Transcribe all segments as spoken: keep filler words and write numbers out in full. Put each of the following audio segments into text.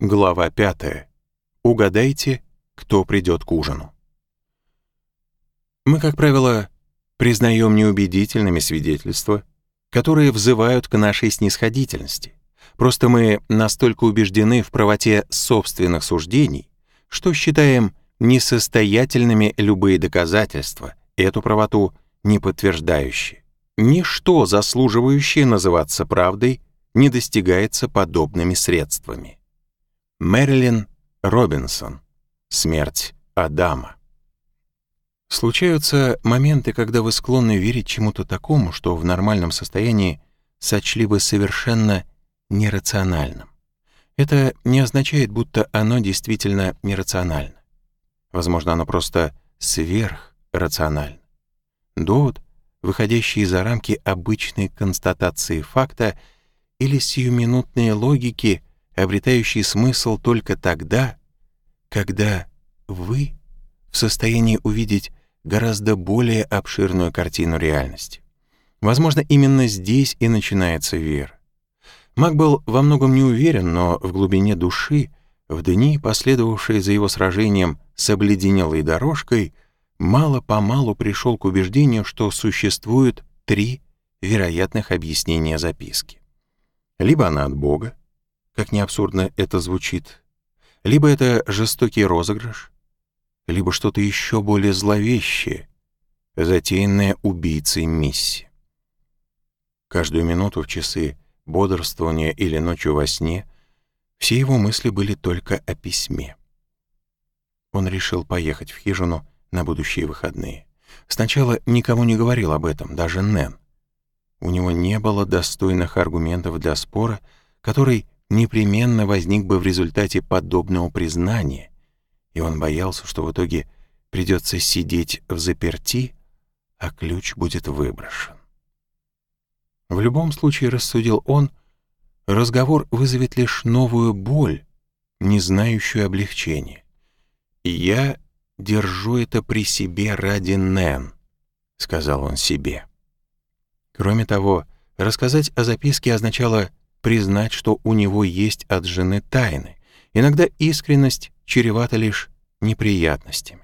Глава пятая. Угадайте, кто придет к ужину. Мы, как правило, признаем неубедительными свидетельства, которые взывают к нашей снисходительности. Просто мы настолько убеждены в правоте собственных суждений, что считаем несостоятельными любые доказательства, эту правоту не подтверждающие. Ничто, заслуживающее называться правдой, не достигается подобными средствами. Мэрилин Робинсон. Смерть Адама. Случаются моменты, когда вы склонны верить чему-то такому, что в нормальном состоянии сочли бы совершенно нерациональным. Это не означает, будто оно действительно нерационально. Возможно, оно просто сверхрационально. Довод, выходящий за рамки обычной констатации факта или сиюминутной логики, обретающий смысл только тогда, когда вы в состоянии увидеть гораздо более обширную картину реальности. Возможно, именно здесь и начинается вера. Мак был во многом не уверен, но в глубине души, в дни, последовавшие за его сражением с обледенелой дорожкой, мало-помалу пришел к убеждению, что существует три вероятных объяснения записки. Либо она от Бога, как ни абсурдно это звучит, либо это жестокий розыгрыш, либо что-то еще более зловещее, затеянное убийцей Мисси. Каждую минуту в часы бодрствования или ночью во сне все его мысли были только о письме. Он решил поехать в хижину на будущие выходные. Сначала никому не говорил об этом, даже Нэн. У него не было достойных аргументов для спора, который непременно возник бы в результате подобного признания, и он боялся, что в итоге придется сидеть взаперти, а ключ будет выброшен. В любом случае, рассудил он, разговор вызовет лишь новую боль, не знающую облегчения. «И я держу это при себе ради Нэн», — сказал он себе. Кроме того, рассказать о записке означало признать, что у него есть от жены тайны. Иногда искренность чревата лишь неприятностями.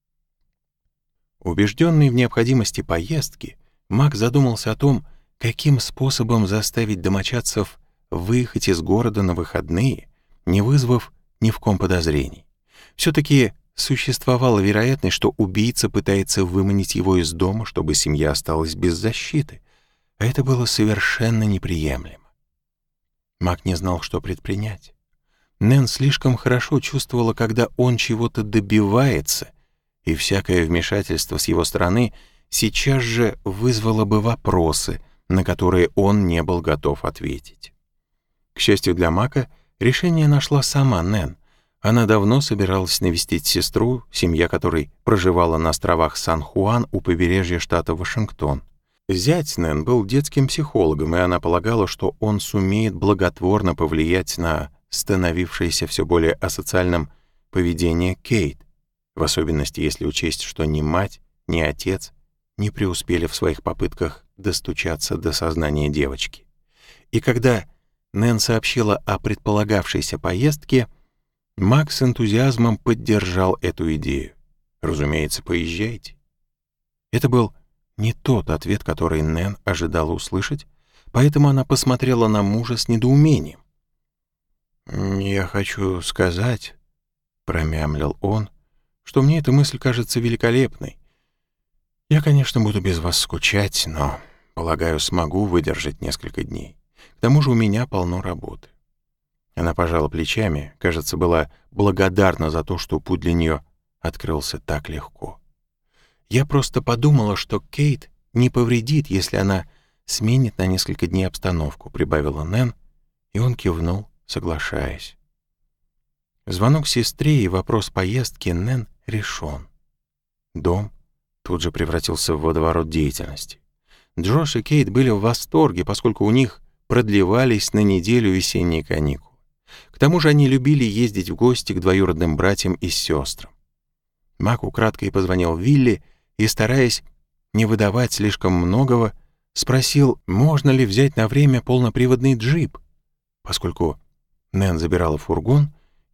Убежденный в необходимости поездки, Мак задумался о том, каким способом заставить домочадцев выехать из города на выходные, не вызвав ни в ком подозрений. Все-таки существовала вероятность, что убийца пытается выманить его из дома, чтобы семья осталась без защиты, а это было совершенно неприемлемо. Мак не знал, что предпринять. Нэн слишком хорошо чувствовала, когда он чего-то добивается, и всякое вмешательство с его стороны сейчас же вызвало бы вопросы, на которые он не был готов ответить. К счастью для Мака, решение нашла сама Нэн. Она давно собиралась навестить сестру, семья которой проживала на островах Сан-Хуан у побережья штата Вашингтон. Зять Нэн был детским психологом, и она полагала, что он сумеет благотворно повлиять на становившееся все более асоциальным поведение Кейт, в особенности если учесть, что ни мать, ни отец не преуспели в своих попытках достучаться до сознания девочки. И когда Нэн сообщила о предполагавшейся поездке, Мак с энтузиазмом поддержал эту идею. Разумеется, поезжайте. Это был не тот ответ, который Нэн ожидала услышать, поэтому она посмотрела на мужа с недоумением. «Я хочу сказать», — промямлил он, — «что мне эта мысль кажется великолепной. Я, конечно, буду без вас скучать, но, полагаю, смогу выдержать несколько дней. К тому же у меня полно работы». Она пожала плечами, кажется, была благодарна за то, что путь для нее открылся так легко. «Я просто подумала, что Кейт не повредит, если она сменит на несколько дней обстановку», — прибавила Нэн, и он кивнул, соглашаясь. Звонок сестре и вопрос поездки Нэн решен. Дом тут же превратился в водоворот деятельности. Джош и Кейт были в восторге, поскольку у них продлевались на неделю весенние каникулы. К тому же они любили ездить в гости к двоюродным братьям и сестрам. Мак украдкой позвонил Вилли и, стараясь не выдавать слишком многого, спросил, можно ли взять на время полноприводный джип. Поскольку Нэн забирала фургон,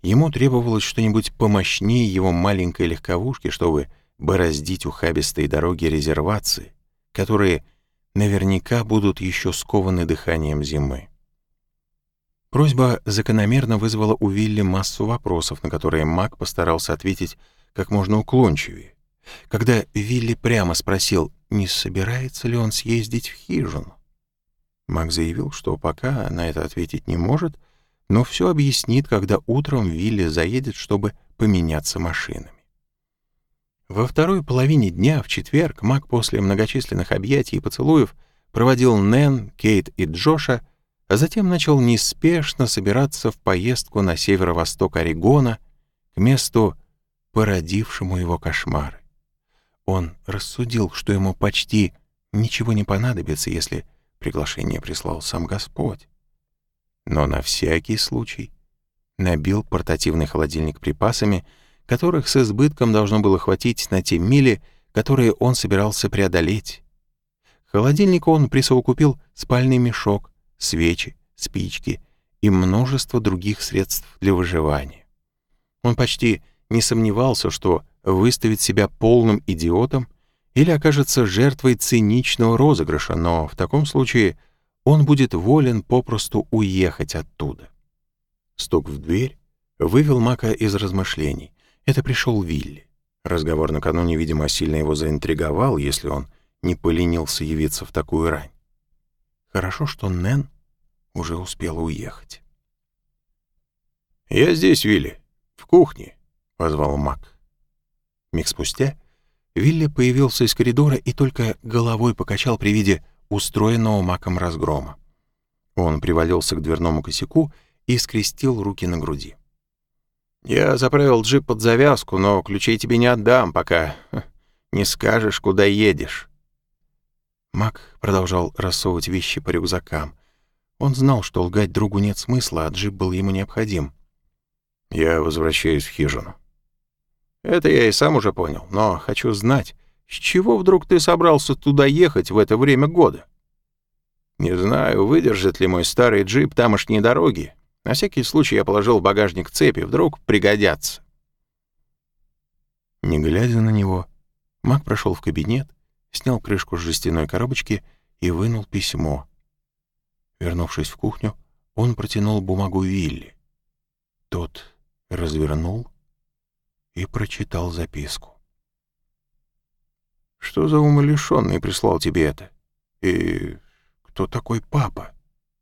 Ему требовалось что-нибудь помощнее его маленькой легковушки, чтобы бороздить ухабистые дороги резервации, которые наверняка будут еще скованы дыханием зимы. Просьба закономерно вызвала у Вилли массу вопросов, на которые Мак постарался ответить как можно уклончивее. Когда Вилли прямо спросил, не собирается ли он съездить в хижину, Мак заявил, что пока на это ответить не может, но все объяснит, когда утром Вилли заедет, чтобы поменяться машинами. Во второй половине дня, в четверг, Мак после многочисленных объятий и поцелуев проводил Нэн, Кейт и Джоша, а затем начал неспешно собираться в поездку на северо-восток Орегона к месту, породившему его кошмары. Он рассудил, что ему почти ничего не понадобится, если приглашение прислал сам Господь. Но на всякий случай набил портативный холодильник припасами, которых с избытком должно было хватить на те мили, которые он собирался преодолеть. К холодильнику он присовокупил спальный мешок, свечи, спички и множество других средств для выживания. Он почти не сомневался, что выставит себя полным идиотом или окажется жертвой циничного розыгрыша, но в таком случае он будет волен попросту уехать оттуда. Стук в дверь вывел Мака из размышлений. Это пришел Вилли. Разговор накануне, видимо, сильно его заинтриговал, если он не поленился явиться в такую рань. Хорошо, что Нэн уже успела уехать. «Я здесь, Вилли, в кухне», — позвал Мак. Миг спустя Вилли появился из коридора и только головой покачал при виде устроенного Маком разгрома. Он привалился к дверному косяку и скрестил руки на груди. «Я заправил джип под завязку, но ключей тебе не отдам, пока не скажешь, куда едешь». Мак продолжал рассовывать вещи по рюкзакам. Он знал, что лгать другу нет смысла, а джип был ему необходим. «Я возвращаюсь в хижину». «Это я и сам уже понял, но хочу знать, с чего вдруг ты собрался туда ехать в это время года? Не знаю, выдержит ли мой старый джип тамошние дороги. На всякий случай я положил в багажник цепи, вдруг пригодятся». Не глядя на него, Мак прошел в кабинет, снял крышку с жестяной коробочки и вынул письмо. Вернувшись в кухню, он протянул бумагу Вилли. Тот развернул и прочитал записку. «Что за умалишенный прислал тебе это? И кто такой папа?»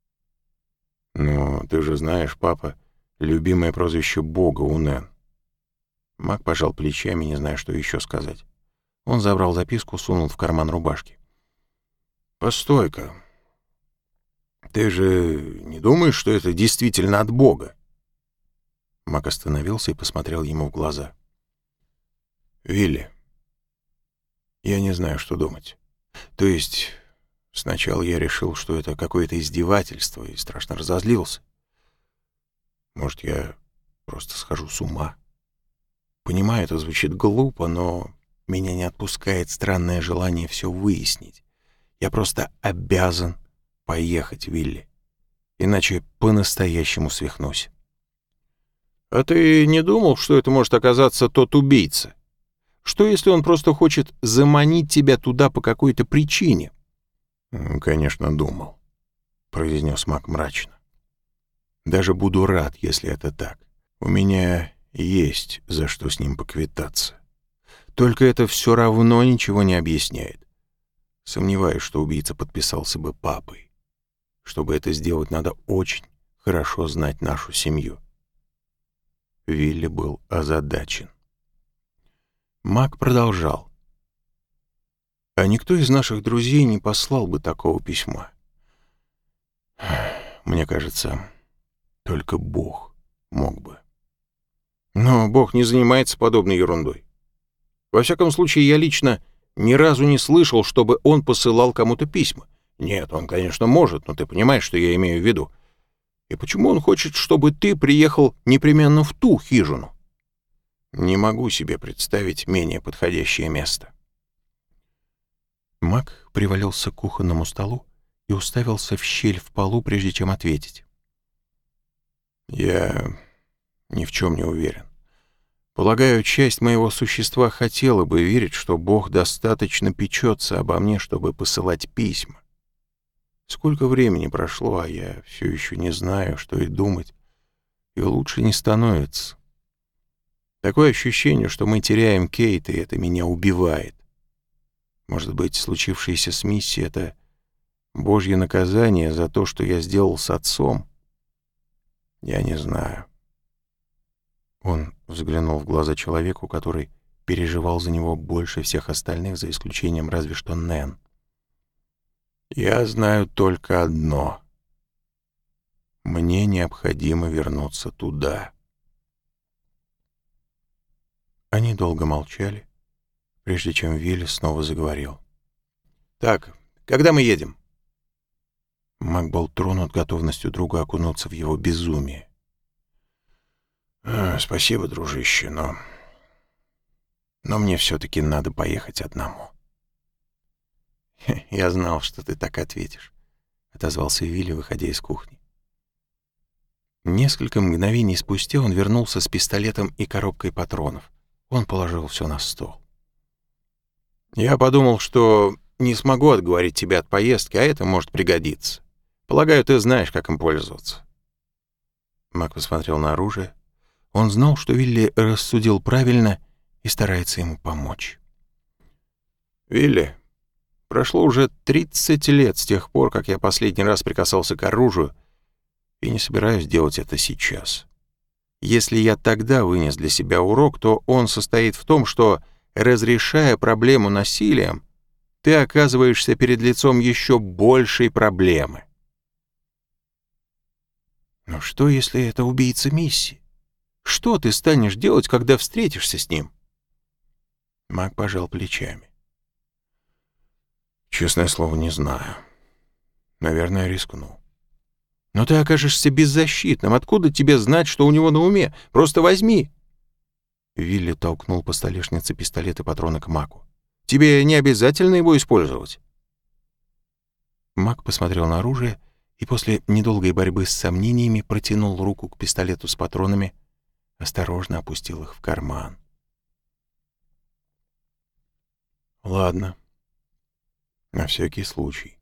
«Ну, ты же знаешь, папа — любимое прозвище Бога у Нэн». Мак пожал плечами, не зная, что еще сказать. Он забрал записку, сунул в карман рубашки. «Постой-ка. Ты же не думаешь, что это действительно от Бога?» Мак остановился и посмотрел ему в глаза. «Вилли, я не знаю, что думать. То есть сначала я решил, что это какое-то издевательство, и страшно разозлился. Может, я просто схожу с ума. Понимаю, это звучит глупо, но меня не отпускает странное желание все выяснить. Я просто обязан поехать, Вилли, иначе по-настоящему свихнусь». «А ты не думал, что это может оказаться тот убийца? Что, если он просто хочет заманить тебя туда по какой-то причине?» «Конечно, думал», — произнес Мак мрачно. «Даже буду рад, если это так. У меня есть за что с ним поквитаться. Только это все равно ничего не объясняет. Сомневаюсь, что убийца подписался бы папой. Чтобы это сделать, надо очень хорошо знать нашу семью». Вилли был озадачен. Мак продолжал. «А никто из наших друзей не послал бы такого письма. Мне кажется, только Бог мог бы». «Но Бог не занимается подобной ерундой. Во всяком случае, я лично ни разу не слышал, чтобы он посылал кому-то письма. Нет, он, конечно, может, но ты понимаешь, что я имею в виду. И почему он хочет, чтобы ты приехал непременно в ту хижину? Не могу себе представить менее подходящее место». Мак привалился к кухонному столу и уставился в щель в полу, прежде чем ответить. «Я Ни в чем не уверен. Полагаю, часть моего существа хотела бы верить, что Бог достаточно печется обо мне, чтобы посылать письма. Сколько времени прошло, а я все еще не знаю, что и думать, и лучше не становится. Такое ощущение, что мы теряем Кейт, и это меня убивает. Может быть, случившееся с Мисси — это Божье наказание за то, что я сделал с отцом? Я не знаю. Он взглянул в глаза человеку, который переживал за него больше всех остальных, за исключением разве что Нэн. «Я знаю только одно. Мне необходимо вернуться туда». Они долго молчали, прежде чем Вилли снова заговорил. «Так, когда мы едем?» Мак был тронут готовностью друга окунуться в его безумие. «Спасибо, дружище, но... но мне все-таки надо поехать одному». «Я знал, что ты так ответишь», — отозвался Вилли, выходя из кухни. Несколько мгновений спустя он вернулся с пистолетом и коробкой патронов. Он положил все на стол. «Я подумал, что не смогу отговорить тебя от поездки, а это может пригодиться. Полагаю, ты знаешь, как им пользоваться». Мак посмотрел на оружие. Он знал, что Вилли рассудил правильно и старается ему помочь. «Вилли, прошло уже тридцать лет с тех пор, как я последний раз прикасался к оружию, и не собираюсь делать это сейчас. Если я тогда вынес для себя урок, то он состоит в том, что, разрешая проблему насилием, ты оказываешься перед лицом еще большей проблемы». «Но что, если это убийца Мисси? Что ты станешь делать, когда встретишься с ним?» Мак пожал плечами. «Честное слово, не знаю. Наверное, рискну». «Но ты окажешься беззащитным. Откуда тебе знать, что у него на уме? Просто возьми». Вилли толкнул по столешнице пистолет и патроны к Маку. «Тебе не обязательно его использовать». Мак посмотрел на оружие и после недолгой борьбы с сомнениями протянул руку к пистолету с патронами, осторожно опустил их в карман. «Ладно, на всякий случай».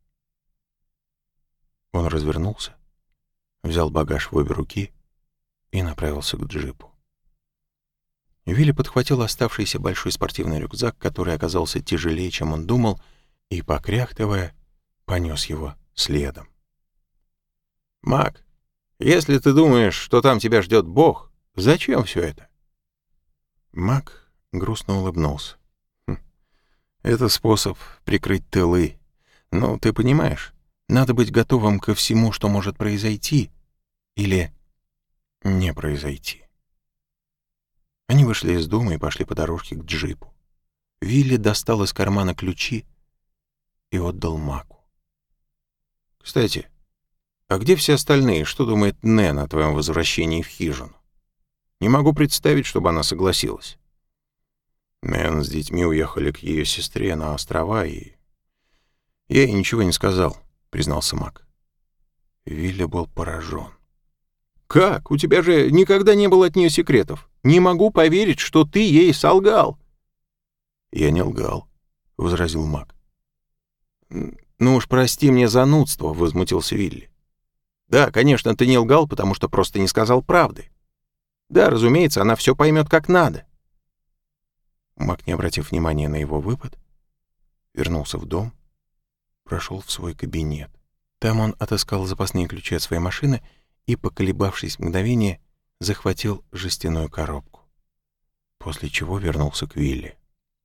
Он развернулся, взял багаж в обе руки и направился к джипу. Вилли подхватил оставшийся большой спортивный рюкзак, который оказался тяжелее, чем он думал, и, покряхтывая, понес его следом. «Мак, если ты думаешь, что там тебя ждет Бог, зачем все это?» Мак грустно улыбнулся. Хм, «Это способ прикрыть тылы. Ну, ты понимаешь, надо быть готовым ко всему, что может произойти или не произойти». Они вышли из дома и пошли по дорожке к джипу. Вилли достал из кармана ключи и отдал Маку. «Кстати, а где все остальные? Что думает Нэн о твоем возвращении в хижину? Не могу представить, чтобы она согласилась». Нэн с детьми уехали к ее сестре на острова, и я ей ничего не сказал, признался Мак. Вилли был поражен. «Как? У тебя же никогда не было от нее секретов. Не могу поверить, что ты ей солгал». «Я не лгал», — возразил Мак. «Ну уж прости мне занудство», — возмутился Вилли. «Да, конечно, ты не лгал, потому что просто не сказал правды. Да, разумеется, она все поймет как надо». Мак, не обратив внимания на его выпад, вернулся в дом, прошел в свой кабинет. Там он отыскал запасные ключи от своей машины и, поколебавшись мгновение, захватил жестяную коробку, после чего вернулся к Вилли.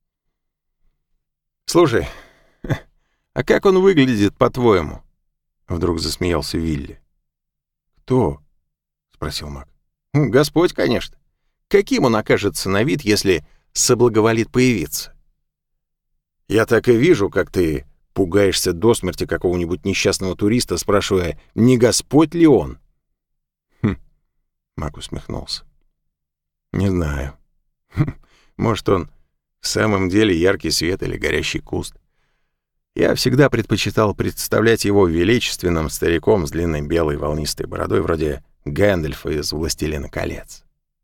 «Слушай, а как он выглядит, по-твоему?» — вдруг засмеялся Вилли. «Кто?» — спросил Мак. «Господь, конечно. Каким он окажется на вид, если соблаговолит появиться? Я так и вижу, как ты пугаешься до смерти какого-нибудь несчастного туриста, спрашивая, не Господь ли он?» «Хм», — Мак усмехнулся. «Не знаю. Хм, может, он в самом деле яркий свет или горящий куст. Я всегда предпочитал представлять его величественным стариком с длинной белой волнистой бородой, вроде Гэндальфа из «Властелина колец».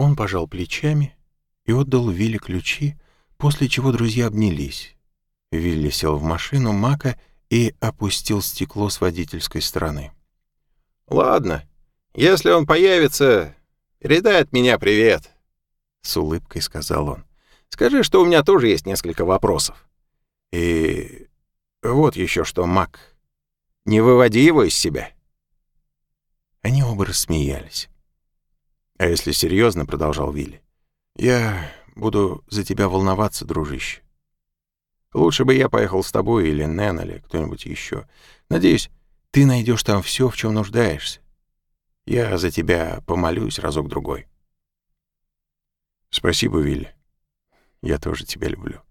Он пожал плечами и отдал Вилле ключи, после чего друзья обнялись. Вилли сел в машину Мака и опустил стекло с водительской стороны. «Ладно, если он появится, передай от меня привет», — с улыбкой сказал он. «Скажи, что у меня тоже есть несколько вопросов. И вот еще что, Мак, не выводи его из себя». Они оба рассмеялись. «А если серьезно, — продолжал Вилли, — я буду за тебя волноваться, дружище. Лучше бы я поехал с тобой или Нэн, или кто-нибудь еще. Надеюсь, ты найдешь там все, в чем нуждаешься. Я за тебя помолюсь разок-другой». «Спасибо, Вилли. Я тоже тебя люблю».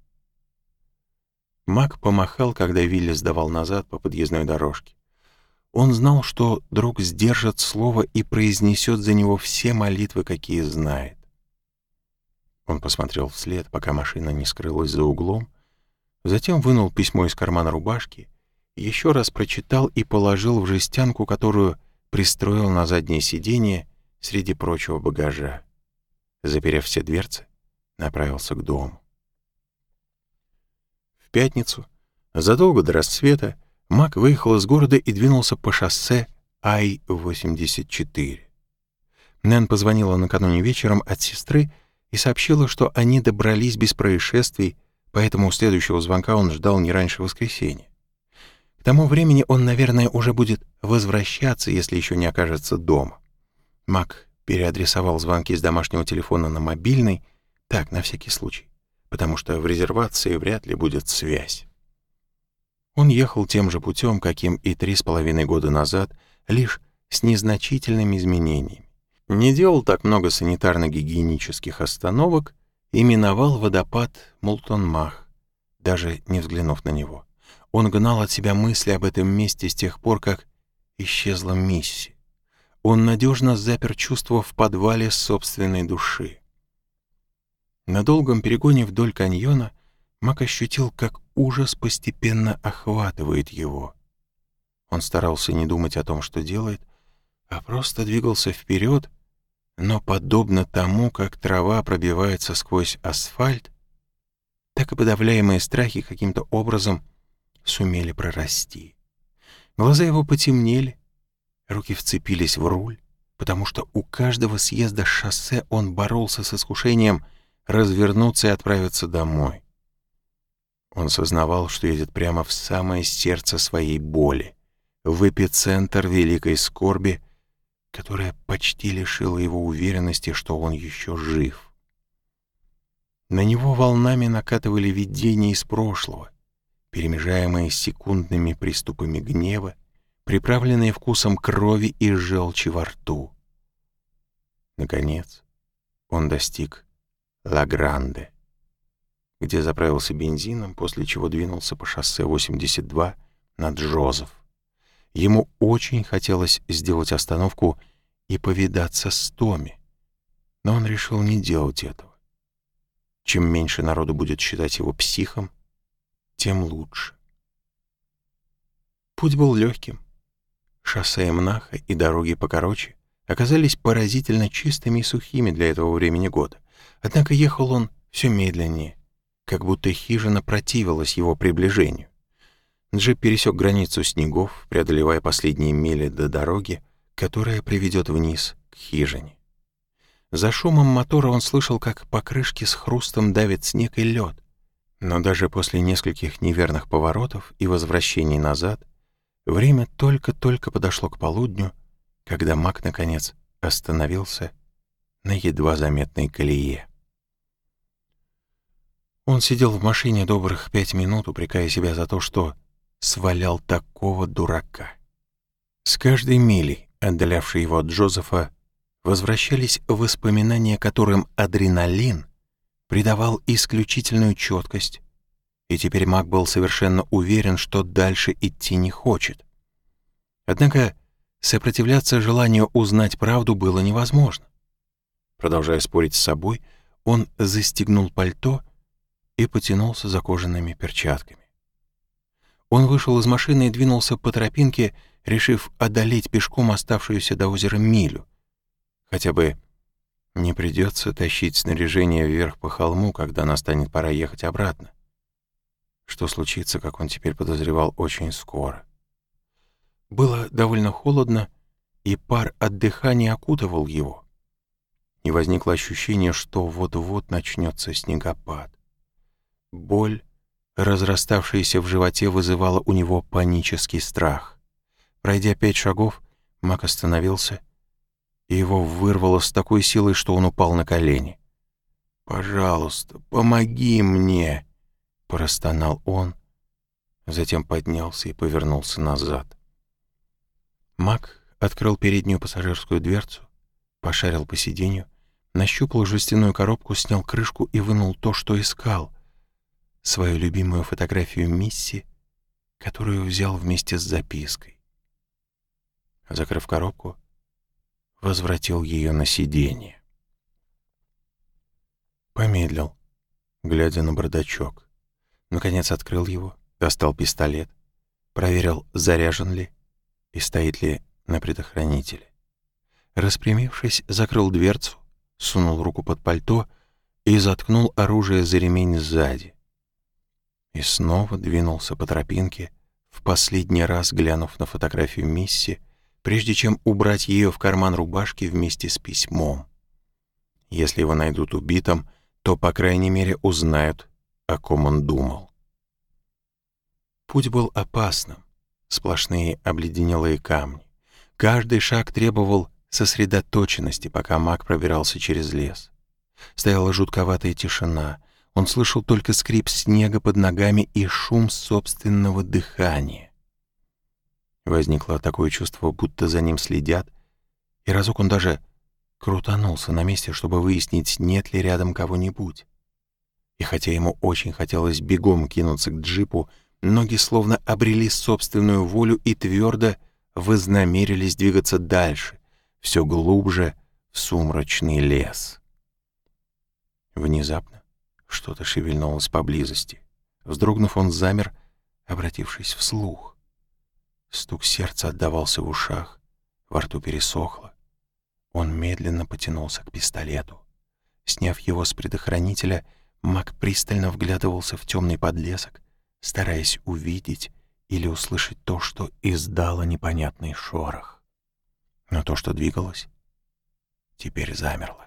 Мак помахал, когда Вилли сдавал назад по подъездной дорожке. Он знал, что друг сдержит слово и произнесет за него все молитвы, какие знает. Он посмотрел вслед, пока машина не скрылась за углом, затем вынул письмо из кармана рубашки, еще раз прочитал и положил в жестянку, которую пристроил на заднее сиденье среди прочего багажа. Заперев все дверцы, направился к дому. В пятницу, задолго до рассвета, Мак выехал из города и двинулся по шоссе Ай восемьдесят четыре. Нэн позвонила накануне вечером от сестры и сообщила, что они добрались без происшествий, поэтому у следующего звонка он ждал не раньше воскресенья. К тому времени он, наверное, уже будет возвращаться, если еще не окажется дома. Мак переадресовал звонки с домашнего телефона на мобильный, так, на всякий случай, потому что в резервации вряд ли будет связь. Он ехал тем же путем, каким и три с половиной года назад, лишь с незначительными изменениями. Не делал так много санитарно-гигиенических остановок и миновал водопад Мултон-Мах, даже не взглянув на него. Он гнал от себя мысли об этом месте с тех пор, как исчезла Мисси. Он надежно запер чувства в подвале собственной души. На долгом перегоне вдоль каньона Мак ощутил, как ужас постепенно охватывает его. Он старался не думать о том, что делает, а просто двигался вперед, но подобно тому, как трава пробивается сквозь асфальт, так и подавляемые страхи каким-то образом сумели прорасти. Глаза его потемнели, руки вцепились в руль, потому что у каждого съезда с шоссе он боролся с искушением развернуться и отправиться домой. Он сознавал, что едет прямо в самое сердце своей боли, в эпицентр великой скорби, которая почти лишила его уверенности, что он еще жив. На него волнами накатывали видения из прошлого, перемежаемые секундными приступами гнева, приправленные вкусом крови и желчи во рту. Наконец, он достиг Ла-Гранде, где заправился бензином, после чего двинулся по шоссе восемьдесят два на Джозеф. Ему очень хотелось сделать остановку и повидаться с Томми, но он решил не делать этого. Чем меньше народу будет считать его психом, тем лучше. Путь был легким. Шоссе Эмнаха и дороги покороче оказались поразительно чистыми и сухими для этого времени года. Однако ехал он все медленнее, как будто хижина противилась его приближению. Джип пересек границу снегов, преодолевая последние мили до дороги, которая приведет вниз к хижине. За шумом мотора он слышал, как по крышке с хрустом давит снег и лед. Но даже после нескольких неверных поворотов и возвращений назад время только-только подошло к полудню, когда Мак, наконец, остановился на едва заметной колее. Он сидел в машине добрых пять минут, упрекая себя за то, что свалял такого дурака. С каждой милей, отдалявшей его от Джозефа, возвращались воспоминания, которым адреналин придавал исключительную четкость, и теперь Мак был совершенно уверен, что дальше идти не хочет. Однако сопротивляться желанию узнать правду было невозможно. Продолжая спорить с собой, он застегнул пальто и потянулся за кожаными перчатками. Он вышел из машины и двинулся по тропинке, решив одолеть пешком оставшуюся до озера милю, хотя бы Не придется тащить снаряжение вверх по холму, когда настанет пора ехать обратно. Что случится, как он теперь подозревал, очень скоро. Было довольно холодно, и пар от дыхания окутывал его. И возникло ощущение, что вот-вот начнется снегопад. Боль, разраставшаяся в животе, вызывала у него панический страх. Пройдя пять шагов, Мак остановился, и его вырвало с такой силой, что он упал на колени. «Пожалуйста, помоги мне!» — простонал он, затем поднялся и повернулся назад. Мак открыл переднюю пассажирскую дверцу, пошарил по сиденью, нащупал жестяную коробку, снял крышку и вынул то, что искал — свою любимую фотографию Мисси, которую взял вместе с запиской. Закрыв коробку, возвратил ее на сиденье. Помедлил, глядя на бардачок. Наконец открыл его, достал пистолет, проверил, заряжен ли и стоит ли на предохранителе. Распрямившись, закрыл дверцу, сунул руку под пальто и заткнул оружие за ремень сзади. И снова двинулся по тропинке, в последний раз глянув на фотографию Мисси, прежде чем убрать ее в карман рубашки вместе с письмом. Если его найдут убитым, то, по крайней мере, узнают, о ком он думал. Путь был опасным, сплошные обледенелые камни. Каждый шаг требовал сосредоточенности, пока Мак пробирался через лес. Стояла жутковатая тишина. Он слышал только скрип снега под ногами и шум собственного дыхания. Возникло такое чувство, будто за ним следят, и разок он даже крутанулся на месте, чтобы выяснить, нет ли рядом кого-нибудь. И хотя ему очень хотелось бегом кинуться к джипу, ноги словно обрели собственную волю и твердо вознамерились двигаться дальше, все глубже в сумрачный лес. Внезапно что-то шевельнулось поблизости. Вздрогнув, он замер, обратившись вслух. Стук сердца отдавался в ушах, во рту пересохло. Он медленно потянулся к пистолету. Сняв его с предохранителя, Мак пристально вглядывался в темный подлесок, стараясь увидеть или услышать то, что издало непонятный шорох. Но то, что двигалось, теперь замерло.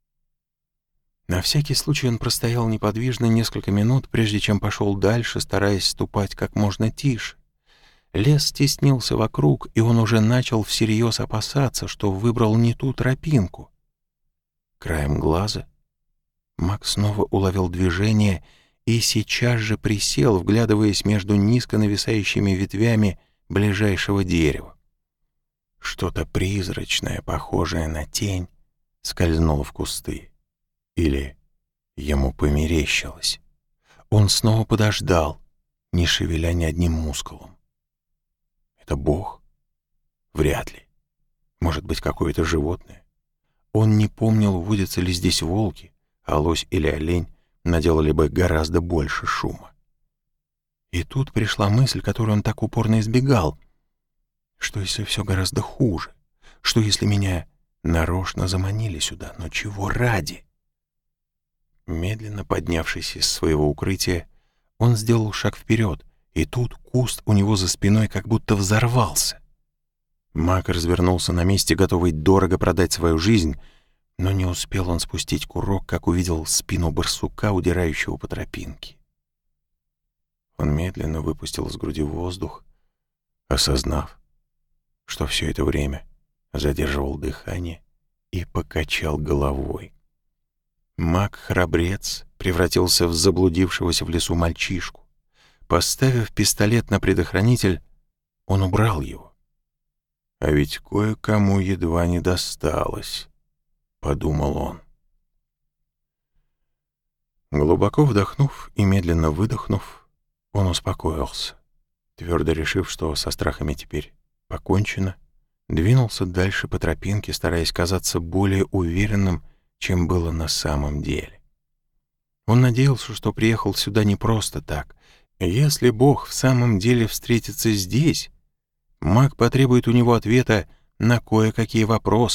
На всякий случай он простоял неподвижно несколько минут, прежде чем пошел дальше, стараясь ступать как можно тише. Лес теснился вокруг, и он уже начал всерьез опасаться, что выбрал не ту тропинку. Краем глаза Мак снова уловил движение и сейчас же присел, вглядываясь между низко нависающими ветвями ближайшего дерева. Что-то призрачное, похожее на тень, скользнуло в кусты. Или ему померещилось. Он снова подождал, не шевеля ни одним мускулом. Это Бог? Вряд ли. Может быть, какое-то животное? Он не помнил, водятся ли здесь волки, а лось или олень наделали бы гораздо больше шума. И тут пришла мысль, которую он так упорно избегал. Что если все гораздо хуже? Что если меня нарочно заманили сюда? Но чего ради? Медленно поднявшись из своего укрытия, он сделал шаг вперед, и тут куст у него за спиной как будто взорвался. Мак развернулся на месте, готовый дорого продать свою жизнь, но не успел он спустить курок, как увидел спину барсука, удирающего по тропинке. Он медленно выпустил из груди воздух, осознав, что все это время задерживал дыхание, и покачал головой. Мак-храбрец превратился в заблудившегося в лесу мальчишку. Поставив пистолет на предохранитель, он убрал его. «А ведь кое-кому едва не досталось», — подумал он. Глубоко вдохнув и медленно выдохнув, он успокоился, твердо решив, что со страхами теперь покончено, двинулся дальше по тропинке, стараясь казаться более уверенным, чем было на самом деле. Он надеялся, что приехал сюда не просто так. Если Бог в самом деле встретится здесь, Мак потребует у него ответа на кое-какие вопросы,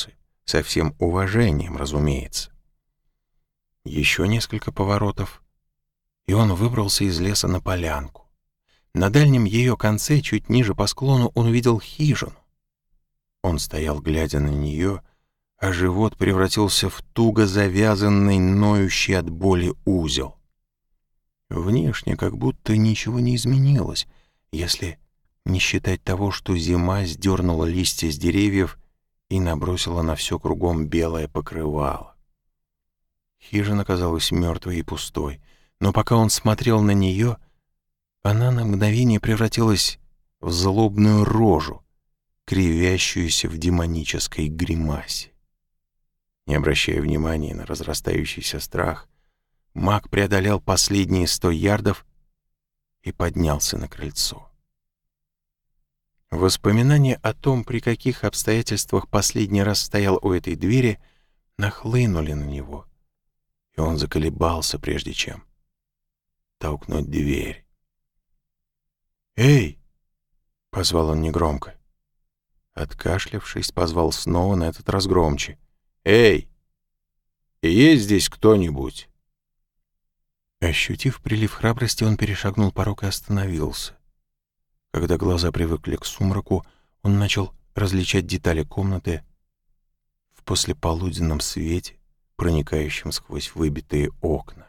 со всем уважением, разумеется. Еще несколько поворотов, и он выбрался из леса на полянку. На дальнем ее конце, чуть ниже по склону, он увидел хижину. Он стоял, глядя на нее, а живот превратился в туго завязанный, ноющий от боли узел. Внешне как будто ничего не изменилось, если не считать того, что зима сдернула листья с деревьев и набросила на все кругом белое покрывало. Хижина казалась мертвой и пустой, но пока он смотрел на нее, она на мгновение превратилась в злобную рожу, кривящуюся в демонической гримасе. Не обращая внимания на разрастающийся страх, маг преодолел последние сто ярдов и поднялся на крыльцо. Воспоминания о том, при каких обстоятельствах последний раз стоял у этой двери, нахлынули на него, и он заколебался, прежде чем толкнуть дверь. «Эй!» — позвал он негромко. Откашлявшись, позвал снова, на этот раз громче. «Эй! Есть здесь кто-нибудь?» Ощутив прилив храбрости, он перешагнул порог и остановился. Когда глаза привыкли к сумраку, он начал различать детали комнаты в послеполуденном свете, проникающем сквозь выбитые окна.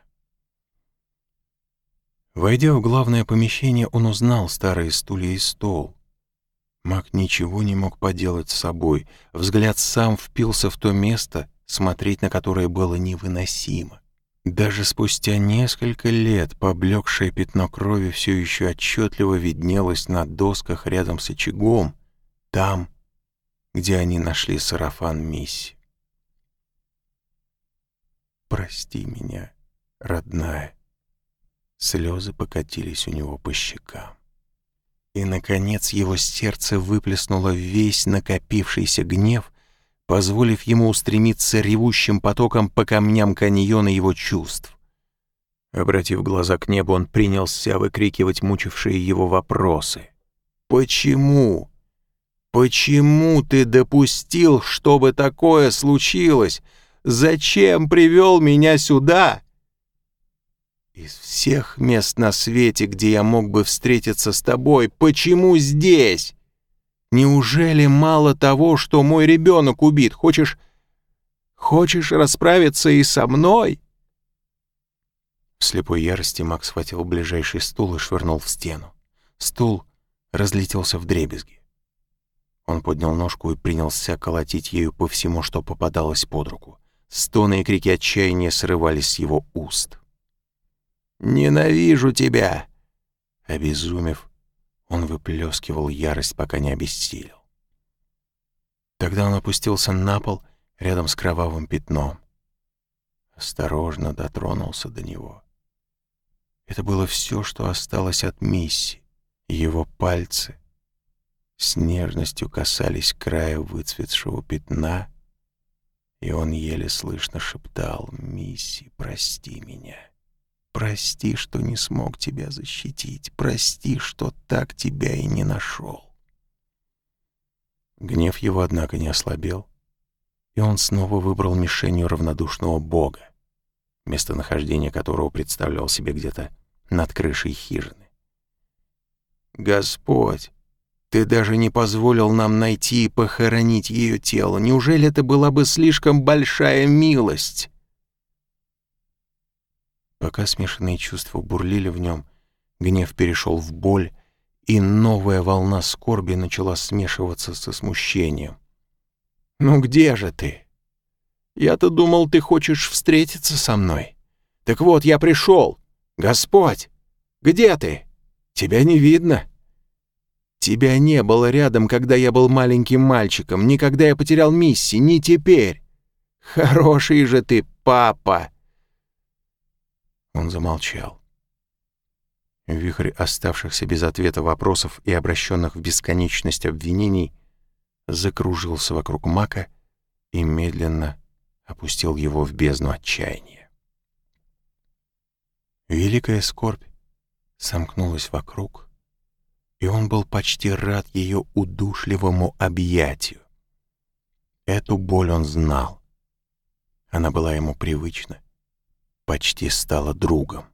Войдя в главное помещение, он узнал старые стулья и стол. Маг ничего не мог поделать с собой. Взгляд сам впился в то место, смотреть на которое было невыносимо. Даже спустя несколько лет поблекшее пятно крови все еще отчетливо виднелось на досках рядом с очагом, там, где они нашли сарафан Мисси. «Прости меня, родная». Слезы покатились у него по щекам. И, наконец, его сердце выплеснуло весь накопившийся гнев, позволив ему устремиться ревущим потоком по камням каньона его чувств. Обратив глаза к небу, он принялся выкрикивать мучившие его вопросы. «Почему? Почему ты допустил, чтобы такое случилось? Зачем привел меня сюда? Из всех мест на свете, где я мог бы встретиться с тобой, почему здесь? Неужели мало того, что мой ребенок убит? Хочешь, хочешь расправиться и со мной?» В слепой ярости Макс схватил ближайший стул и швырнул в стену. Стул разлетелся вдребезги. Он поднял ножку и принялся колотить ею по всему, что попадалось под руку. Стоны и крики отчаяния срывались с его уст. «Ненавижу тебя!» Обезумев, он выплескивал ярость, пока не обессилел. Тогда он опустился на пол рядом с кровавым пятном. Осторожно дотронулся до него. Это было все, что осталось от Мисси. Его пальцы с нежностью касались края выцветшего пятна, и он еле слышно шептал: «Мисси, прости меня. Прости, что не смог тебя защитить. Прости, что так тебя и не нашел». Гнев его, однако, не ослабел, и он снова выбрал мишенью равнодушного бога, местонахождение которого представлял себе где-то над крышей хижины. «Господь, ты даже не позволил нам найти и похоронить ее тело. Неужели это была бы слишком большая милость?» Пока смешанные чувства бурлили в нем, гнев перешел в боль, и новая волна скорби начала смешиваться со смущением. «Ну где же ты? Я-то думал, ты хочешь встретиться со мной. Так вот, я пришел. Господь, где ты? Тебя не видно. Тебя не было рядом, когда я был маленьким мальчиком, ни когда я потерял Мисси, ни теперь. Хороший же ты, папа!» Он замолчал. Вихрь оставшихся без ответа вопросов и обращенных в бесконечность обвинений закружился вокруг Мака и медленно опустил его в бездну отчаяния. Великая скорбь сомкнулась вокруг, и он был почти рад ее удушливому объятию. Эту боль он знал. Она была ему привычна, почти стала другом.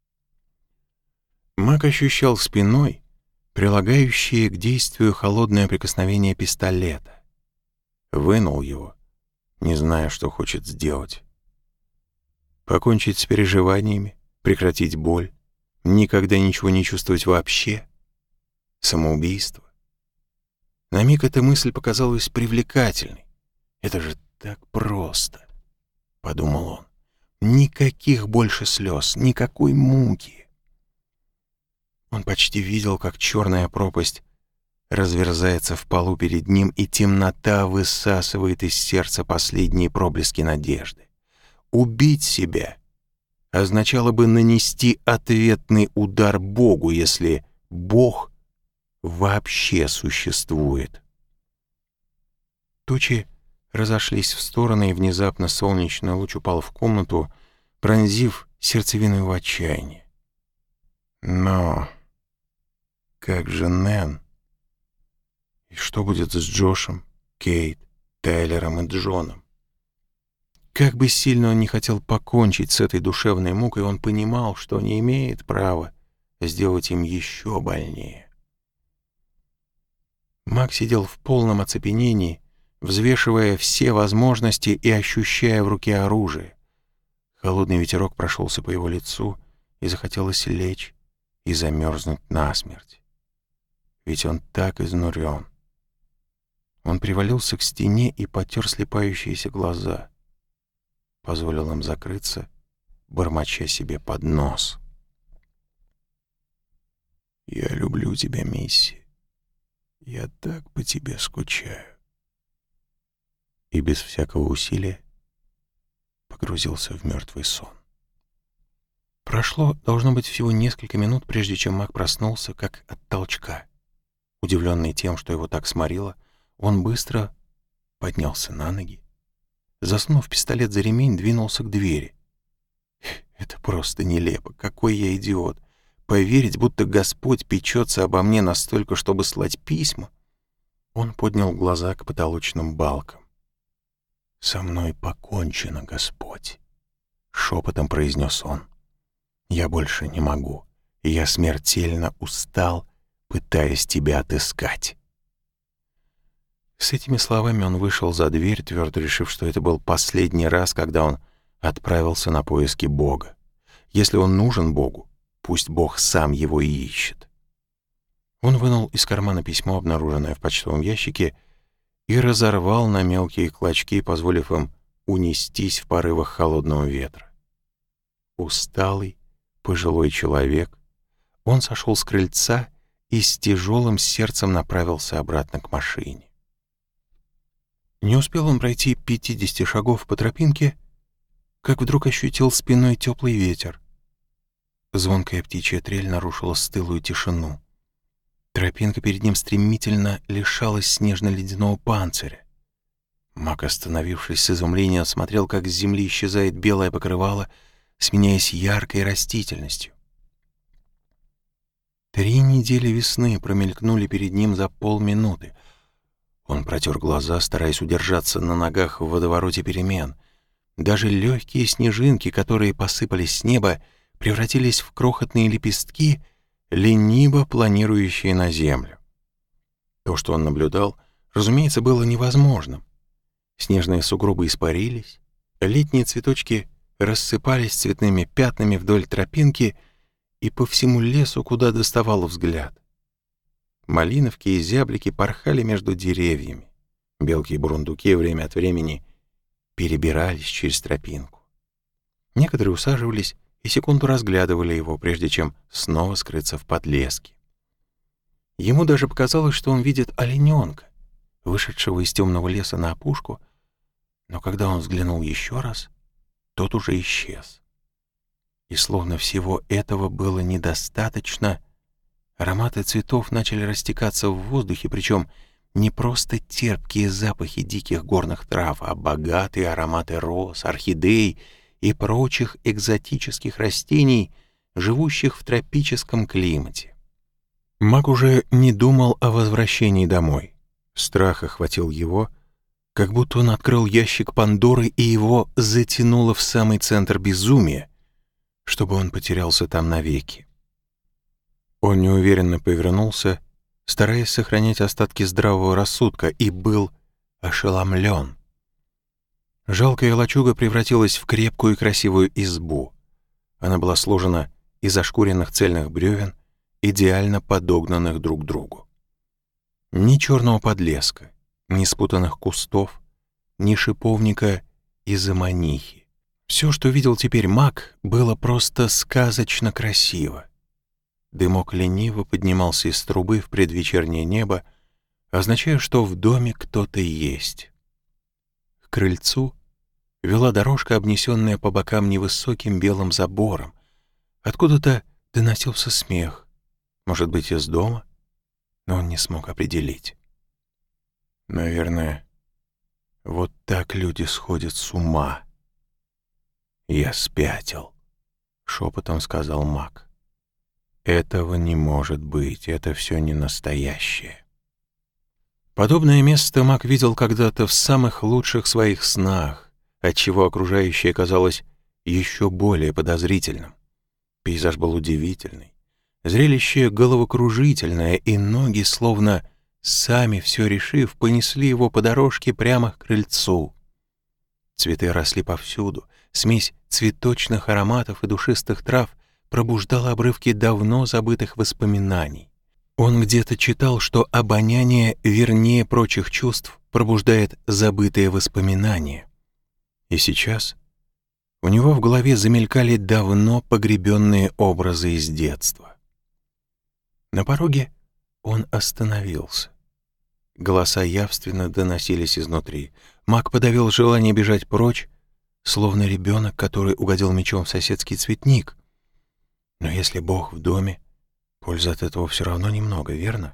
Мак ощущал спиной прилагающее к действию холодное прикосновение пистолета. Вынул его, не зная, что хочет сделать. Покончить с переживаниями, прекратить боль, никогда ничего не чувствовать вообще. Самоубийство. На миг эта мысль показалась привлекательной. «Это же так просто», — подумал он. «Никаких больше слез, никакой муки». Он почти видел, как черная пропасть разверзается в полу перед ним, и темнота высасывает из сердца последние проблески надежды. Убить себя означало бы нанести ответный удар Богу, если Бог вообще существует. Тучи разошлись в стороны, и внезапно солнечный луч упал в комнату, пронзив сердцевину его отчаяния. Но как же Нэн? И что будет с Джошем, Кейт, Тайлером и Джоном? Как бы сильно он не хотел покончить с этой душевной мукой, он понимал, что не имеет права сделать им еще больнее. Мак сидел в полном оцепенении, взвешивая все возможности и ощущая в руке оружие. Холодный ветерок прошелся по его лицу, и захотелось лечь и замерзнуть насмерть. Ведь он так изнурен. Он привалился к стене и потер слепающиеся глаза. Позволил им закрыться, бормоча себе под нос. «Я люблю тебя, Мисси. Я так по тебе скучаю». И без всякого усилия погрузился в мертвый сон. Прошло, должно быть, всего несколько минут, прежде чем Мак проснулся, как от толчка. Удивленный тем, что его так сморило, он быстро поднялся на ноги. Засунув пистолет за ремень, двинулся к двери. Это просто нелепо. Какой я идиот. Поверить, будто Господь печется обо мне настолько, чтобы слать письма. Он поднял глаза к потолочным балкам. «Со мной покончено, Господь», — шепотом произнес он. «Я больше не могу. Я смертельно устал, пытаясь тебя отыскать». С этими словами он вышел за дверь, твердо решив, что это был последний раз, когда он отправился на поиски Бога. Если он нужен Богу, пусть Бог сам его и ищет. Он вынул из кармана письмо, обнаруженное в почтовом ящике, и разорвал на мелкие клочки, позволив им унестись в порывах холодного ветра. Усталый, пожилой человек, он сошел с крыльца и с тяжелым сердцем направился обратно к машине. Не успел он пройти пятидесяти шагов по тропинке, как вдруг ощутил спиной теплый ветер. Звонкая птичья трель нарушила стылую тишину. Тропинка перед ним стремительно лишалась снежно-ледяного панциря. Мак, остановившись с изумлением, смотрел, как с земли исчезает белое покрывало, сменяясь яркой растительностью. Три недели весны промелькнули перед ним за полминуты. Он протер глаза, стараясь удержаться на ногах в водовороте перемен. Даже легкие снежинки, которые посыпались с неба, превратились в крохотные лепестки, лениво планирующие на землю. То, что он наблюдал, разумеется, было невозможным. Снежные сугробы испарились, летние цветочки рассыпались цветными пятнами вдоль тропинки и по всему лесу, куда доставал взгляд. Малиновки и зяблики порхали между деревьями. Белки и бурундуки время от времени перебирались через тропинку. Некоторые усаживались и секунду разглядывали его, прежде чем снова скрыться в подлеске. Ему даже показалось, что он видит олененка, вышедшего из темного леса на опушку, но когда он взглянул еще раз, тот уже исчез. И словно всего этого было недостаточно, ароматы цветов начали растекаться в воздухе, причем не просто терпкие запахи диких горных трав, а богатые ароматы роз, орхидей и прочих экзотических растений, живущих в тропическом климате. Мак уже не думал о возвращении домой. Страх охватил его, как будто он открыл ящик Пандоры и его затянуло в самый центр безумия, чтобы он потерялся там навеки. Он неуверенно повернулся, стараясь сохранять остатки здравого рассудка, и был ошеломлен. Жалкая лачуга превратилась в крепкую и красивую избу. Она была сложена из ошкуренных цельных бревен, идеально подогнанных друг к другу. Ни черного подлеска, ни спутанных кустов, ни шиповника из аммонихи. Все, что видел теперь Мак, было просто сказочно красиво. Дымок лениво поднимался из трубы в предвечернее небо, означая, что в доме кто-то есть. К крыльцу вела дорожка, обнесенная по бокам невысоким белым забором. Откуда-то доносился смех, может быть, из дома, но он не смог определить. Наверное, вот так люди сходят с ума. «Я спятил», — шепотом сказал Мак. «Этого не может быть, это все не настоящее». Подобное место Мак видел когда-то в самых лучших своих снах, отчего окружающее казалось еще более подозрительным. Пейзаж был удивительный, зрелище головокружительное, и ноги, словно сами все решив, понесли его по дорожке прямо к крыльцу. Цветы росли повсюду, смесь цветочных ароматов и душистых трав пробуждала обрывки давно забытых воспоминаний. Он где-то читал, что обоняние, вернее прочих чувств, пробуждает забытые воспоминания. И сейчас у него в голове замелькали давно погребенные образы из детства. На пороге он остановился. Голоса явственно доносились изнутри. Мак подавил желание бежать прочь, словно ребенок, который угодил мечом в соседский цветник. Но если Бог в доме, пользы от этого все равно немного, верно?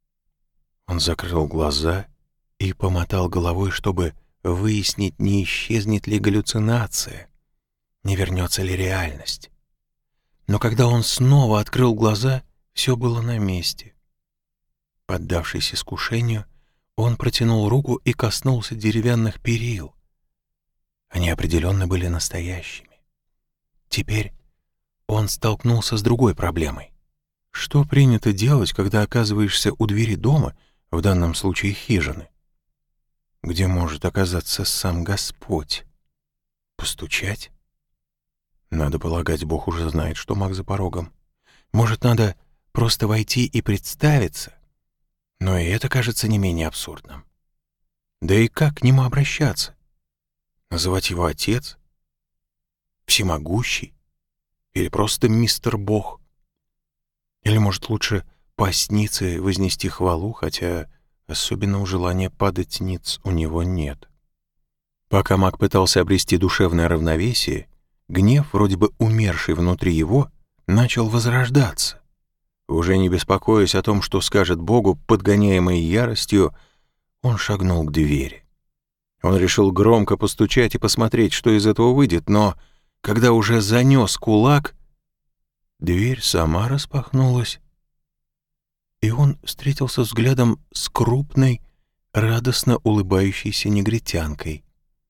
Он закрыл глаза и помотал головой, чтобы выяснить, не исчезнет ли галлюцинация, не вернется ли реальность. Но когда он снова открыл глаза, все было на месте. Поддавшись искушению, он протянул руку и коснулся деревянных перил. Они определенно были настоящими. Теперь он столкнулся с другой проблемой. Что принято делать, когда оказываешься у двери дома, в данном случае хижины, где может оказаться сам Господь? Постучать? Надо полагать, Бог уже знает, что Мак за порогом. Может, надо просто войти и представиться? Но и это кажется не менее абсурдным. Да и как к нему обращаться? Называть его отец? Всемогущий? Или просто мистер Бог? Или, может, лучше постниться и вознести хвалу, хотя особенного желания падать ниц у него нет. Пока Мак пытался обрести душевное равновесие, гнев, вроде бы умерший внутри его, начал возрождаться. Уже не беспокоясь о том, что скажет Богу, подгоняемый яростью, он шагнул к двери. Он решил громко постучать и посмотреть, что из этого выйдет, но когда уже занес кулак, дверь сама распахнулась, и он встретился взглядом с крупной, радостно улыбающейся негритянкой.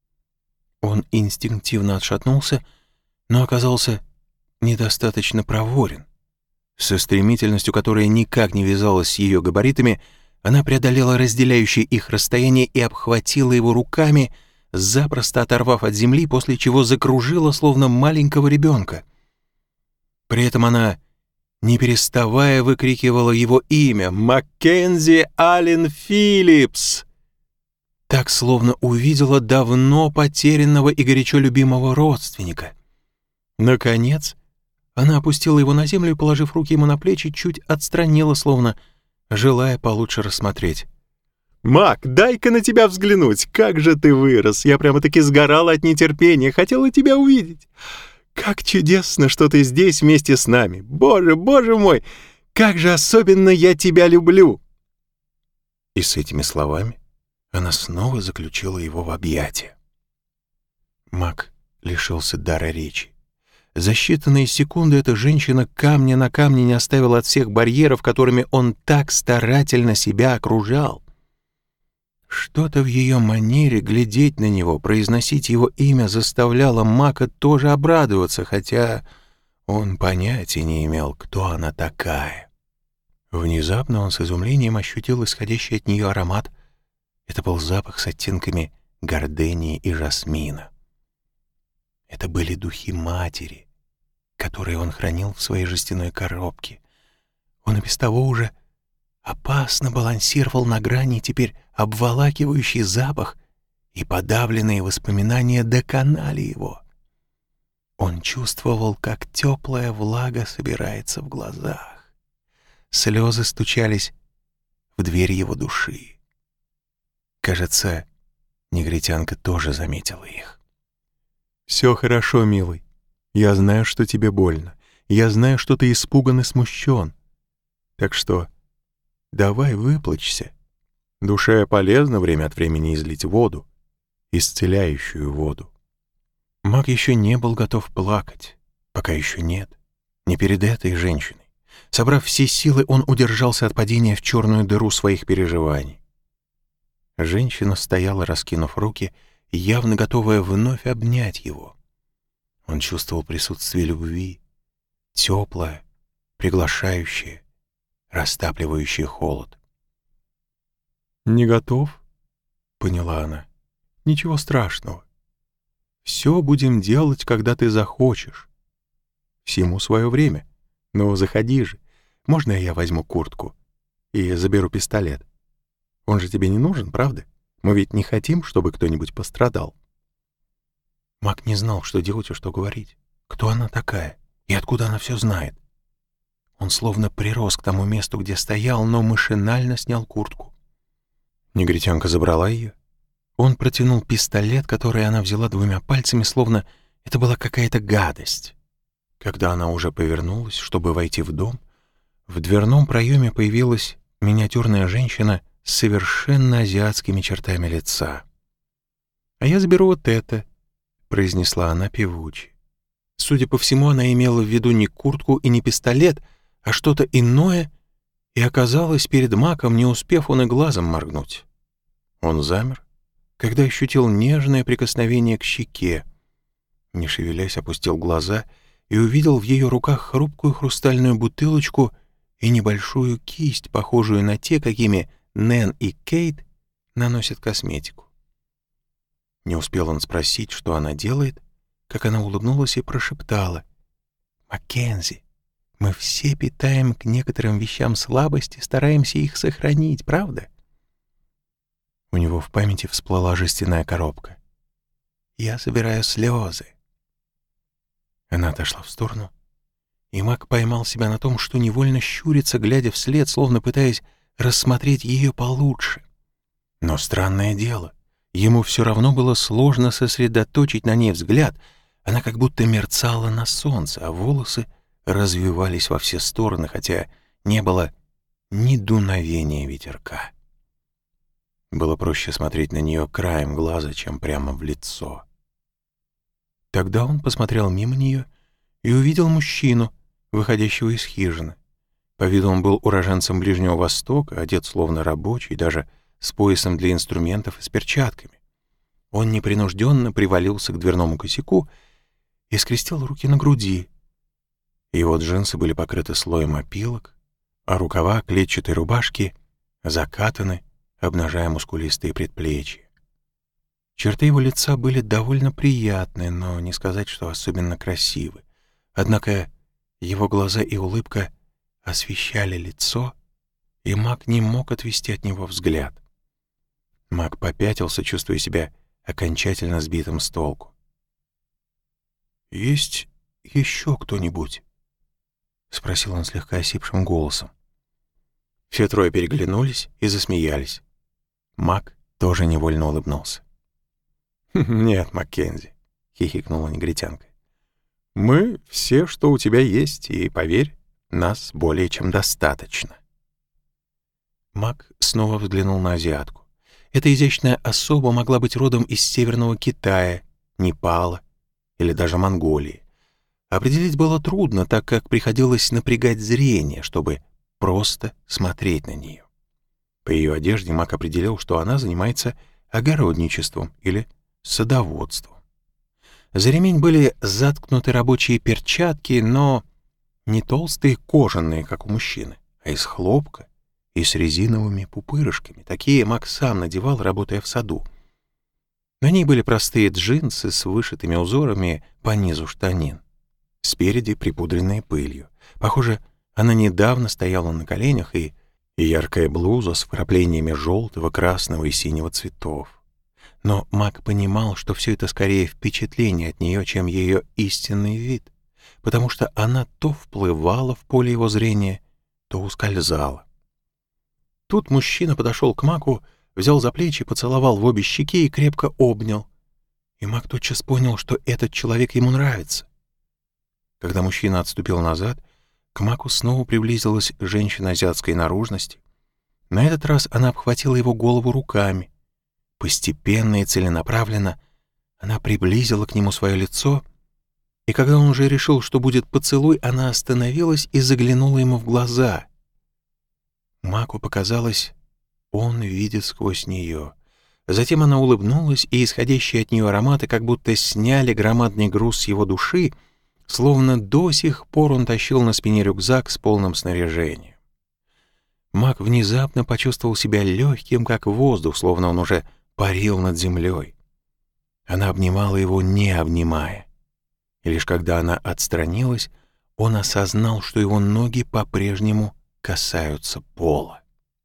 Он инстинктивно отшатнулся, но оказался недостаточно проворен. Со стремительностью, которая никак не вязалась с ее габаритами, она преодолела разделяющее их расстояние и обхватила его руками, запросто оторвав от земли, после чего закружила, словно маленького ребенка. При этом она, не переставая, выкрикивала его имя — Маккензи Аллен Филлипс. Так, словно увидела давно потерянного и горячо любимого родственника. Наконец, она опустила его на землю и, положив руки ему на плечи, чуть отстранила, словно желая получше рассмотреть. «Мак, дай-ка на тебя взглянуть! Как же ты вырос! Я прямо-таки сгорала от нетерпения, хотела тебя увидеть! Как чудесно, что ты здесь вместе с нами! Боже, боже мой! Как же особенно я тебя люблю!» И с этими словами она снова заключила его в объятия. Мак лишился дара речи. За считанные секунды эта женщина камня на камне не оставила от всех барьеров, которыми он так старательно себя окружал. Что-то в ее манере глядеть на него, произносить его имя заставляло Мака тоже обрадоваться, хотя он понятия не имел, кто она такая. Внезапно он с изумлением ощутил исходящий от нее аромат. Это был запах с оттенками гордении и жасмина. Это были духи матери, которые он хранил в своей жестяной коробке. Он и без того уже опасно балансировал на грани, теперь обволакивающий запах и подавленные воспоминания доконали его. Он чувствовал, как теплая влага собирается в глазах. Слезы стучались в дверь его души. Кажется, негритянка тоже заметила их. «Все хорошо, милый. Я знаю, что тебе больно. Я знаю, что ты испуган и смущен. Так что давай выплачься. Душе полезно время от времени излить воду, исцеляющую воду». Мак еще не был готов плакать. Пока еще нет. Не перед этой женщиной. Собрав все силы, он удержался от падения в черную дыру своих переживаний. Женщина стояла, раскинув руки, явно готовая вновь обнять его. Он чувствовал присутствие любви, теплое, приглашающее, растапливающее холод. «Не готов?» — поняла она. «Ничего страшного. Все будем делать, когда ты захочешь. Всему свое время. Но заходи же. Можно я возьму куртку и заберу пистолет? Он же тебе не нужен, правда? Мы ведь не хотим, чтобы кто-нибудь пострадал». Мак не знал, что делать и что говорить. Кто она такая? И откуда она все знает? Он словно прирос к тому месту, где стоял, но машинально снял куртку. Негритянка забрала ее. Он протянул пистолет, который она взяла двумя пальцами, словно это была какая-то гадость. Когда она уже повернулась, чтобы войти в дом, в дверном проеме появилась миниатюрная женщина с совершенно азиатскими чертами лица. «А я заберу вот это», — произнесла она певуче. Судя по всему, она имела в виду не куртку и не пистолет, а что-то иное, и оказалась перед Маком, не успев он и глазом моргнуть. Он замер, когда ощутил нежное прикосновение к щеке. Не шевелясь, опустил глаза и увидел в ее руках хрупкую хрустальную бутылочку и небольшую кисть, похожую на те, какими Нэн и Кейт наносят косметику. Не успел он спросить, что она делает, как она улыбнулась и прошептала: «Маккензи, мы все питаем к некоторым вещам слабость и стараемся их сохранить, правда?» У него в памяти всплыла жестяная коробка. «Я собираю слезы». Она отошла в сторону, и Мак поймал себя на том, что невольно щурится, глядя вслед, словно пытаясь рассмотреть ее получше. Но странное дело, ему все равно было сложно сосредоточить на ней взгляд. Она как будто мерцала на солнце, а волосы развивались во все стороны, хотя не было ни дуновения ветерка. Было проще смотреть на нее краем глаза, чем прямо в лицо. Тогда он посмотрел мимо нее и увидел мужчину, выходящего из хижины. По виду он был уроженцем Ближнего Востока, одет словно рабочий, даже с поясом для инструментов и с перчатками. Он непринужденно привалился к дверному косяку и скрестил руки на груди. Его джинсы были покрыты слоем опилок, а рукава клетчатой рубашки закатаны, обнажая мускулистые предплечья. Черты его лица были довольно приятные, но не сказать, что особенно красивы. Однако его глаза и улыбка освещали лицо, и Мак не мог отвести от него взгляд. Мак попятился, чувствуя себя окончательно сбитым с толку. «Есть еще кто-нибудь?» — спросил он слегка осипшим голосом. Все трое переглянулись и засмеялись. Мак тоже невольно улыбнулся. «Нет, Маккензи», — хихикнула негритянка. «Мы все, что у тебя есть, и, поверь, нас более чем достаточно». Мак снова взглянул на азиатку. Эта изящная особа могла быть родом из Северного Китая, Непала или даже Монголии. Определить было трудно, так как приходилось напрягать зрение, чтобы просто смотреть на нее. По ее одежде Мак определил, что она занимается огородничеством или садоводством. За ремень были заткнуты рабочие перчатки, но не толстые кожаные, как у мужчины, а из хлопка и с резиновыми пупырышками. Такие Мак сам надевал, работая в саду. На ней были простые джинсы с вышитыми узорами по низу штанин. Спереди припудренные пылью. Похоже, она недавно стояла на коленях, и, и яркая блуза с вкраплениями желтого, красного и синего цветов. Но Мак понимал, что все это скорее впечатление от нее, чем ее истинный вид, потому что она то вплывала в поле его зрения, то ускользала. Тут мужчина подошел к Маку, взял за плечи, поцеловал в обе щеки и крепко обнял. И Мак тотчас понял, что этот человек ему нравится. Когда мужчина отступил назад, к Маку снова приблизилась женщина азиатской наружности. На этот раз она обхватила его голову руками. Постепенно и целенаправленно она приблизила к нему свое лицо, и когда он уже решил, что будет поцелуй, она остановилась и заглянула ему в глаза. Маку показалось, он видит сквозь нее. Затем она улыбнулась, и исходящие от нее ароматы как будто сняли громадный груз с его души, словно до сих пор он тащил на спине рюкзак с полным снаряжением. Мак внезапно почувствовал себя легким, как воздух, словно он уже парил над землей. Она обнимала его, не обнимая. И лишь когда она отстранилась, он осознал, что его ноги по-прежнему касаются пола.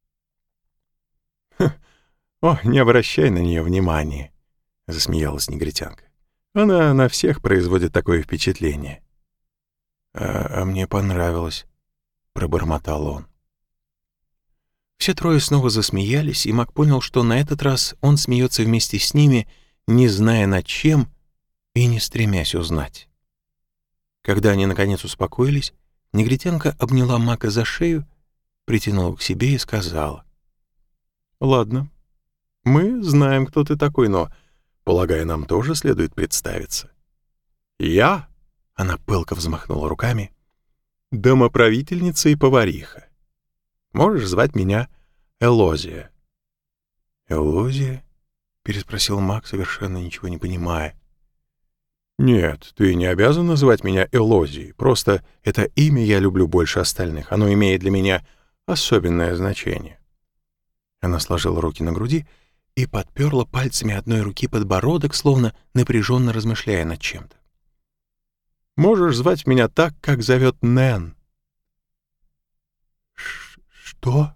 «О, не обращай на нее внимания», — засмеялась негритянка. «Она на всех производит такое впечатление». «А, а мне понравилось», — пробормотал он. Все трое снова засмеялись, и Мак понял, что на этот раз он смеется вместе с ними, не зная над чем и не стремясь узнать. Когда они наконец успокоились, негритянка обняла Мака за шею, притянула к себе и сказала: «Ладно, мы знаем, кто ты такой, но, полагаю, нам тоже следует представиться». «Я?» — она пылко взмахнула руками. «Домоправительница и повариха. Можешь звать меня Элозия». «Элозия?» — переспросил Мак, совершенно ничего не понимая. «Нет, ты не обязан называть меня Элозией. Просто это имя я люблю больше остальных. Оно имеет для меня особенное значение». Она сложила руки на груди и подперла пальцами одной руки подбородок, словно напряженно размышляя над чем-то. «Можешь звать меня так, как зовет Нэн». «Что?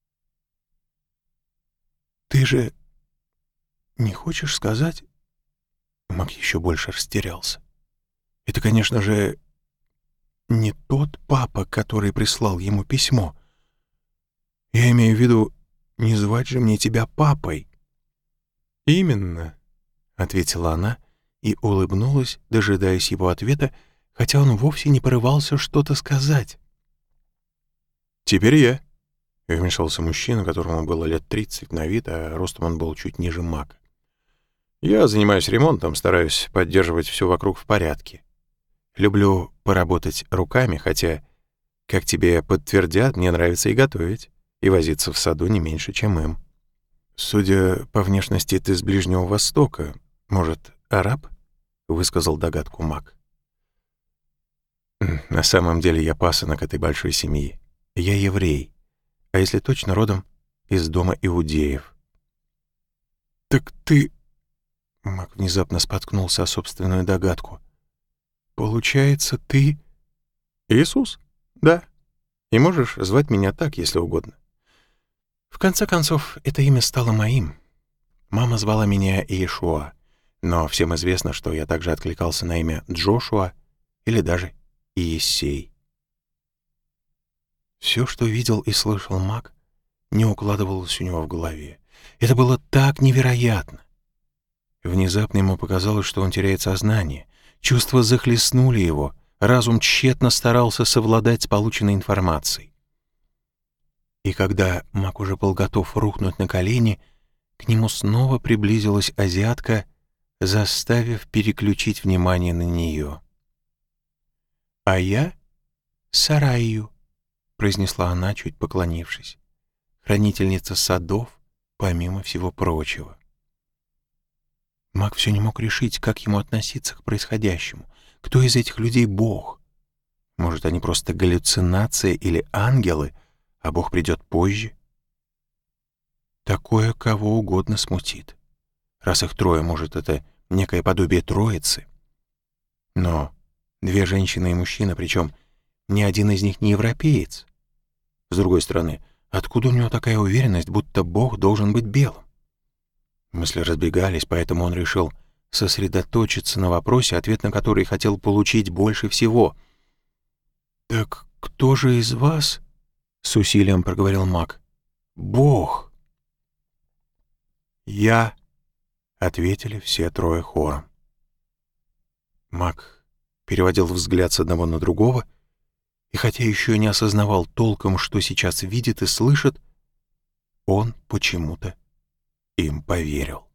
Ты же не хочешь сказать?» Мак еще больше растерялся. «Это, конечно же, не тот папа, который прислал ему письмо. Я имею в виду, не звать же мне тебя папой». «Именно», — ответила она и улыбнулась, дожидаясь его ответа, хотя он вовсе не порывался что-то сказать. «Теперь я», — вмешался мужчина, которому было лет тридцать на вид, а ростом он был чуть ниже Мака. «Я занимаюсь ремонтом, стараюсь поддерживать все вокруг в порядке. Люблю поработать руками, хотя, как тебе подтвердят, мне нравится и готовить, и возиться в саду не меньше, чем им. Судя по внешности, ты с Ближнего Востока. Может, араб?» — высказал догадку Мак. «На самом деле я пасынок этой большой семьи. Я еврей, а если точно, родом из дома иудеев». «Так ты...» Мак внезапно споткнулся о собственную догадку. «Получается, ты...» «Иисус? Да. И можешь звать меня так, если угодно. В конце концов, это имя стало моим. Мама звала меня Иешуа, но всем известно, что я также откликался на имя Джошуа или даже Иессей». Все, что видел и слышал Мак, не укладывалось у него в голове. Это было так невероятно. Внезапно ему показалось, что он теряет сознание. Чувства захлестнули его, разум тщетно старался совладать с полученной информацией. И когда Мак уже был готов рухнуть на колени, к нему снова приблизилась азиатка, заставив переключить внимание на нее. «А я — Сараю», — произнесла она, чуть поклонившись. хранительница садов, помимо всего прочего. Маг все не мог решить, как ему относиться к происходящему. Кто из этих людей Бог? Может, они просто галлюцинация или ангелы, а Бог придет позже? Такое кого угодно смутит. Раз их трое, может, это некое подобие троицы. Но две женщины и мужчина, причем ни один из них не европеец. С другой стороны, откуда у него такая уверенность, будто Бог должен быть белым? Мысли разбегались, поэтому он решил сосредоточиться на вопросе, ответ на который хотел получить больше всего. «Так кто же из вас?» — с усилием проговорил маг. «Бог!» «Я!» — ответили все трое хором. Маг переводил взгляд с одного на другого, и хотя еще не осознавал толком, что сейчас видит и слышит, он почему-то им поверил.